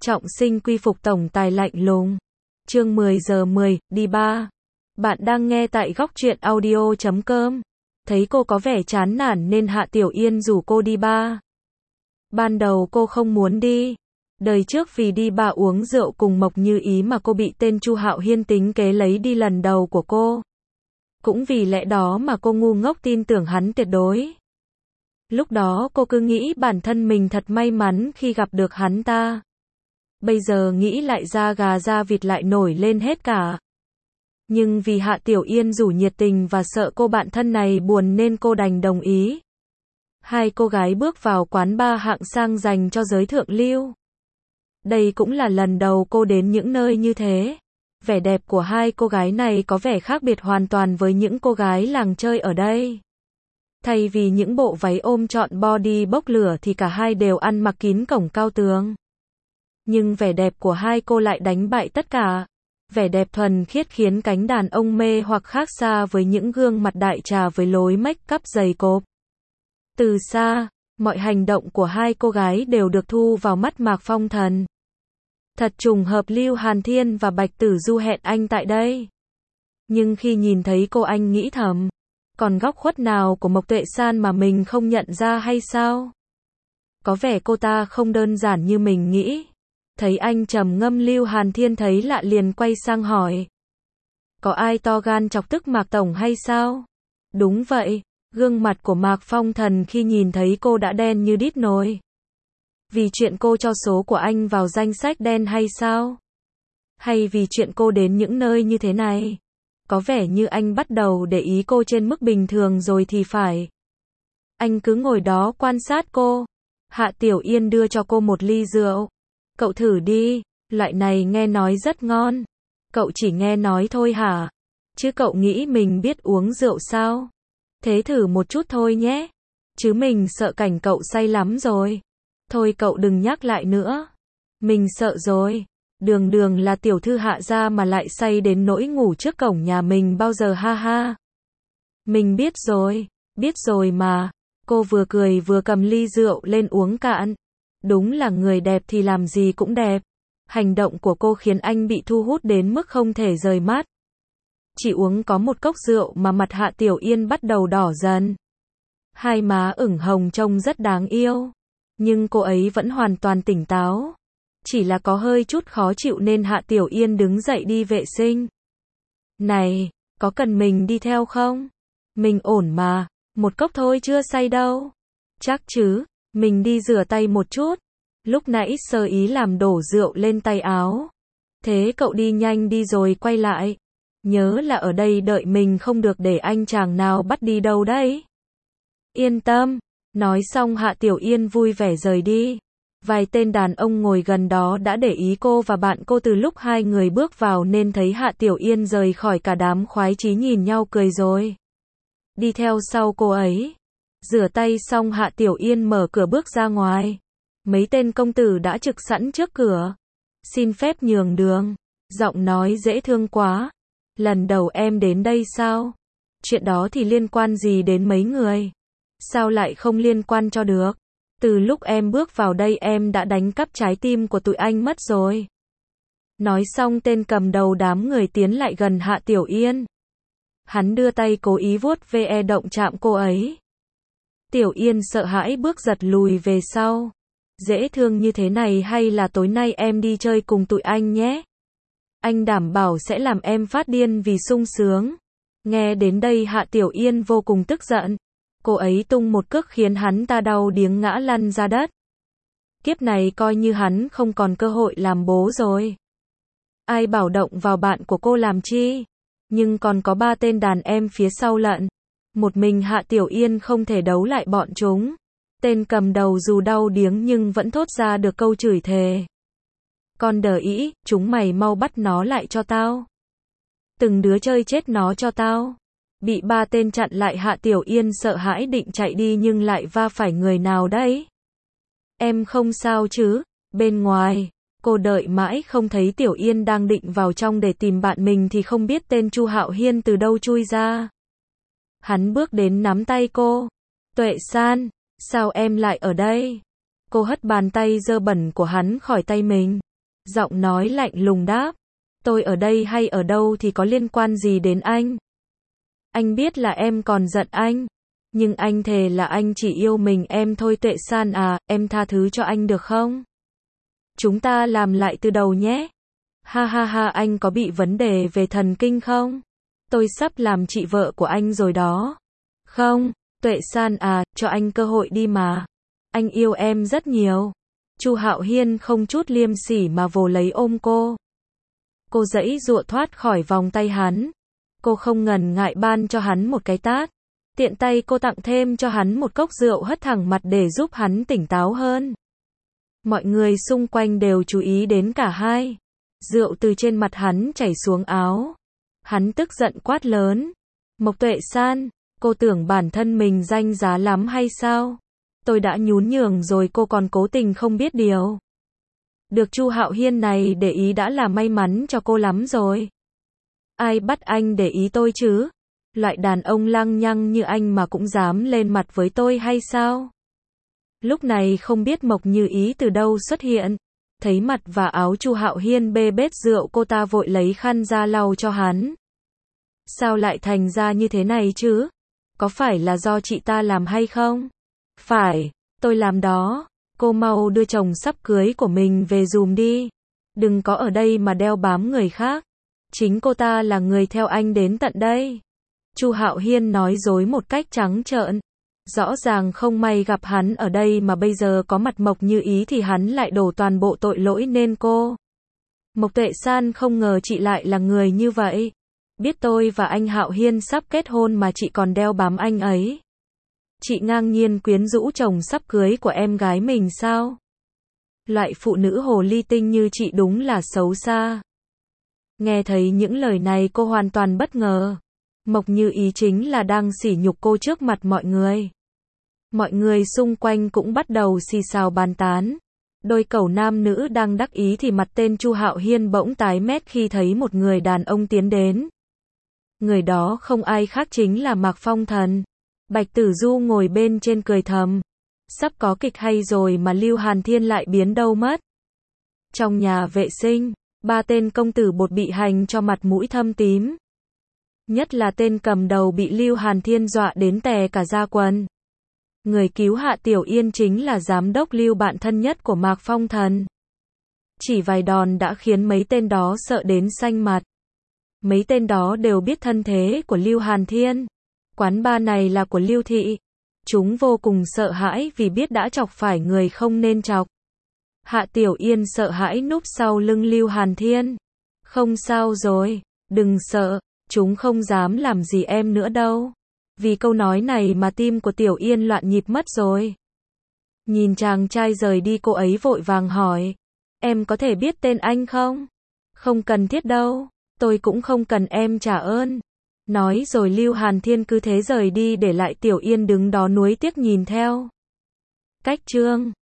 Trọng sinh quy phục tổng tài lạnh lùng. Chương 10 giờ 10, đi ba. Bạn đang nghe tại góc truyện audio.com. Thấy cô có vẻ chán nản nên Hạ Tiểu Yên rủ cô đi ba. Ban đầu cô không muốn đi. Đời trước vì đi ba uống rượu cùng Mộc Như Ý mà cô bị tên Chu Hạo Hiên tính kế lấy đi lần đầu của cô. Cũng vì lẽ đó mà cô ngu ngốc tin tưởng hắn tuyệt đối. Lúc đó cô cứ nghĩ bản thân mình thật may mắn khi gặp được hắn ta. Bây giờ nghĩ lại da gà da vịt lại nổi lên hết cả. Nhưng vì Hạ Tiểu Yên rủ nhiệt tình và sợ cô bạn thân này buồn nên cô đành đồng ý. Hai cô gái bước vào quán bar hạng sang dành cho giới thượng lưu. Đây cũng là lần đầu cô đến những nơi như thế. Vẻ đẹp của hai cô gái này có vẻ khác biệt hoàn toàn với những cô gái làng chơi ở đây. Thay vì những bộ váy ôm trọn body bốc lửa thì cả hai đều ăn mặc kín cổng cao tường. Nhưng vẻ đẹp của hai cô lại đánh bại tất cả. Vẻ đẹp thuần khiết khiến cánh đàn ông mê hoặc khác xa với những gương mặt đại trà với lối make up dày cộp. Từ xa, mọi hành động của hai cô gái đều được thu vào mắt Mạc Phong Thần. Thật trùng hợp Lưu Hàn Thiên và Bạch Tử Du hẹn anh tại đây. Nhưng khi nhìn thấy cô anh nghĩ thầm, còn góc khuất nào của Mộc Tuệ San mà mình không nhận ra hay sao? Có vẻ cô ta không đơn giản như mình nghĩ. Thấy anh trầm ngâm, Lưu Hàn Thiên thấy lạ liền quay sang hỏi. Có ai to gan chọc tức Mạc Tổng hay sao? Đúng vậy, gương mặt của Mạc Phong Thần khi nhìn thấy cô đã đen như đít nồi. Vì chuyện cô cho số của anh vào danh sách đen hay sao? Hay vì chuyện cô đến những nơi như thế này? Có vẻ như anh bắt đầu để ý cô trên mức bình thường rồi thì phải. Anh cứ ngồi đó quan sát cô. Hạ Tiểu Yên đưa cho cô một ly rượu. Cậu thử đi, loại này nghe nói rất ngon. Cậu chỉ nghe nói thôi hả? Chứ cậu nghĩ mình biết uống rượu sao? Thế thử một chút thôi nhé. Chứ mình sợ cảnh cậu say lắm rồi. Thôi cậu đừng nhắc lại nữa. Mình sợ rồi. Đường đường là tiểu thư Hạ gia mà lại say đến nỗi ngủ trước cổng nhà mình bao giờ, ha ha. Mình biết rồi mà. Cô vừa cười vừa cầm ly rượu lên uống cạn. Đúng là người đẹp thì làm gì cũng đẹp. Hành động của cô khiến anh bị thu hút đến mức không thể rời mắt. Chỉ uống có một cốc rượu mà mặt Hạ Tiểu Yên bắt đầu đỏ dần. Hai má ửng hồng trông rất đáng yêu. Nhưng cô ấy vẫn hoàn toàn tỉnh táo. Chỉ là có hơi chút khó chịu nên Hạ Tiểu Yên đứng dậy đi vệ sinh. Này, có cần mình đi theo không? Mình ổn mà, một cốc thôi chưa say đâu. Chắc chứ, mình đi rửa tay một chút. Lúc nãy sơ ý làm đổ rượu lên tay áo. Thế cậu đi nhanh đi rồi quay lại. Nhớ là ở đây đợi mình, không được để anh chàng nào bắt đi đâu đấy. Yên tâm. Nói xong Hạ Tiểu Yên vui vẻ rời đi. Vài tên đàn ông ngồi gần đó đã để ý cô và bạn cô từ lúc hai người bước vào nên thấy Hạ Tiểu Yên rời khỏi, cả đám khoái chí nhìn nhau cười rồi. Đi theo sau cô ấy. Rửa tay xong Hạ Tiểu Yên mở cửa bước ra ngoài. Mấy tên công tử đã trực sẵn trước cửa. Xin phép nhường đường. Giọng nói dễ thương quá. Lần đầu em đến đây sao? Chuyện đó thì liên quan gì đến mấy người? Sao lại không liên quan cho được? Từ lúc em bước vào đây em đã đánh cắp trái tim của tụi anh mất rồi. Nói xong tên cầm đầu đám người tiến lại gần Hạ Tiểu Yên. Hắn đưa tay cố ý vuốt ve động chạm cô ấy. Tiểu Yên sợ hãi bước giật lùi về sau. Dễ thương như thế này hay là tối nay em đi chơi cùng tụi anh nhé? Anh đảm bảo sẽ làm em phát điên vì sung sướng. Nghe đến đây Hạ Tiểu Yên vô cùng tức giận. Cô ấy tung một cước khiến hắn ta đau điếng ngã lăn ra đất. Kiếp này coi như hắn không còn cơ hội làm bố rồi. Ai bảo động vào bạn của cô làm chi? Nhưng còn có ba tên đàn em phía sau lận. Một mình Hạ Tiểu Yên không thể đấu lại bọn chúng. Tên cầm đầu dù đau điếng nhưng vẫn thốt ra được câu chửi thề. Con đờ ĩ, chúng mày mau bắt nó lại cho tao. Từng đứa chơi chết nó cho tao. Bị ba tên chặn lại Hạ Tiểu Yên sợ hãi định chạy đi nhưng lại va phải người nào đấy. Em không sao chứ? Bên ngoài, cô đợi mãi không thấy Tiểu Yên đang định vào trong để tìm bạn mình thì không biết tên Chu Hạo Hiên từ đâu chui ra. Hắn bước đến nắm tay cô. Tuệ San, sao em lại ở đây? Cô hất bàn tay dơ bẩn của hắn khỏi tay mình. Giọng nói lạnh lùng đáp. Tôi ở đây hay ở đâu thì có liên quan gì đến anh? Anh biết là em còn giận anh. Nhưng anh thề là anh chỉ yêu mình em thôi Tuệ San à, em tha thứ cho anh được không? Chúng ta làm lại từ đầu nhé. Ha ha ha, anh có bị vấn đề về thần kinh không? Tôi sắp làm chị vợ của anh rồi đó. Không, Tuệ San à, cho anh cơ hội đi mà. Anh yêu em rất nhiều. Chu Hạo Hiên không chút liêm sỉ mà vồ lấy ôm cô. Cô giãy giụa thoát khỏi vòng tay hắn. Cô không ngần ngại ban cho hắn một cái tát. Tiện tay cô tặng thêm cho hắn một cốc rượu hất thẳng mặt để giúp hắn tỉnh táo hơn. Mọi người xung quanh đều chú ý đến cả hai. Rượu từ trên mặt hắn chảy xuống áo. Hắn tức giận quát lớn. Mộc Tuệ San, cô tưởng bản thân mình danh giá lắm hay sao? Tôi đã nhún nhường rồi cô còn cố tình không biết điều. Được Chu Hạo Hiên này để ý đã là may mắn cho cô lắm rồi. Ai bắt anh để ý tôi chứ? Loại đàn ông lăng nhăng như anh mà cũng dám lên mặt với tôi hay sao? Lúc này không biết Mộc Như Ý từ đâu xuất hiện. Thấy mặt và áo Chu Hạo Hiên bê bết rượu, cô ta vội lấy khăn ra lau cho hắn. Sao lại thành ra như thế này chứ? Có phải là do chị ta làm hay không? Phải, tôi làm đó. Cô mau đưa chồng sắp cưới của mình về giùm đi. Đừng có ở đây mà đeo bám người khác. Chính cô ta là người theo anh đến tận đây. Chu Hạo Hiên nói dối một cách trắng trợn. Rõ ràng không may gặp hắn ở đây mà bây giờ có mặt Mộc Như Ý thì hắn lại đổ toàn bộ tội lỗi lên cô. Mộc Tuệ San, không ngờ chị lại là người như vậy. Biết tôi và anh Hạo Hiên sắp kết hôn mà chị còn đeo bám anh ấy. Chị ngang nhiên quyến rũ chồng sắp cưới của em gái mình sao? Loại phụ nữ hồ ly tinh như chị đúng là xấu xa. Nghe thấy những lời này cô hoàn toàn bất ngờ. Mộc Như Ý chính là đang sỉ nhục cô trước mặt mọi người. Mọi người xung quanh cũng bắt đầu xì xào bàn tán. Đôi cẩu nam nữ đang đắc ý thì mặt tên Chu Hạo Hiên bỗng tái mét khi thấy một người đàn ông tiến đến. Người đó không ai khác chính là Mạc Phong Thần. Bạch Tử Du ngồi bên trên cười thầm. Sắp có kịch hay rồi mà Lưu Hàn Thiên lại biến đâu mất. Trong nhà vệ sinh, ba tên công tử bột bị hành cho mặt mũi thâm tím. Nhất là tên cầm đầu bị Lưu Hàn Thiên dọa đến tè cả da quần. Người cứu Hạ Tiểu Yên chính là giám đốc Lưu, bạn thân nhất của Mạc Phong Thần. Chỉ vài đòn đã khiến mấy tên đó sợ đến xanh mặt. Mấy tên đó đều biết thân thế của Lưu Hàn Thiên. Quán bar này là của Lưu Thị. Chúng vô cùng sợ hãi vì biết đã chọc phải người không nên chọc. Hạ Tiểu Yên sợ hãi núp sau lưng Lưu Hàn Thiên. Không sao rồi, đừng sợ, chúng không dám làm gì em nữa đâu. Vì câu nói này mà tim của Tiểu Yên loạn nhịp mất rồi. Nhìn chàng trai rời đi, cô ấy vội vàng hỏi. Em có thể biết tên anh không? Không cần thiết đâu, tôi cũng không cần em trả ơn. Nói rồi Lưu Hàn Thiên cứ thế rời đi để lại Tiểu Yên đứng đó nuối tiếc nhìn theo. Cách chương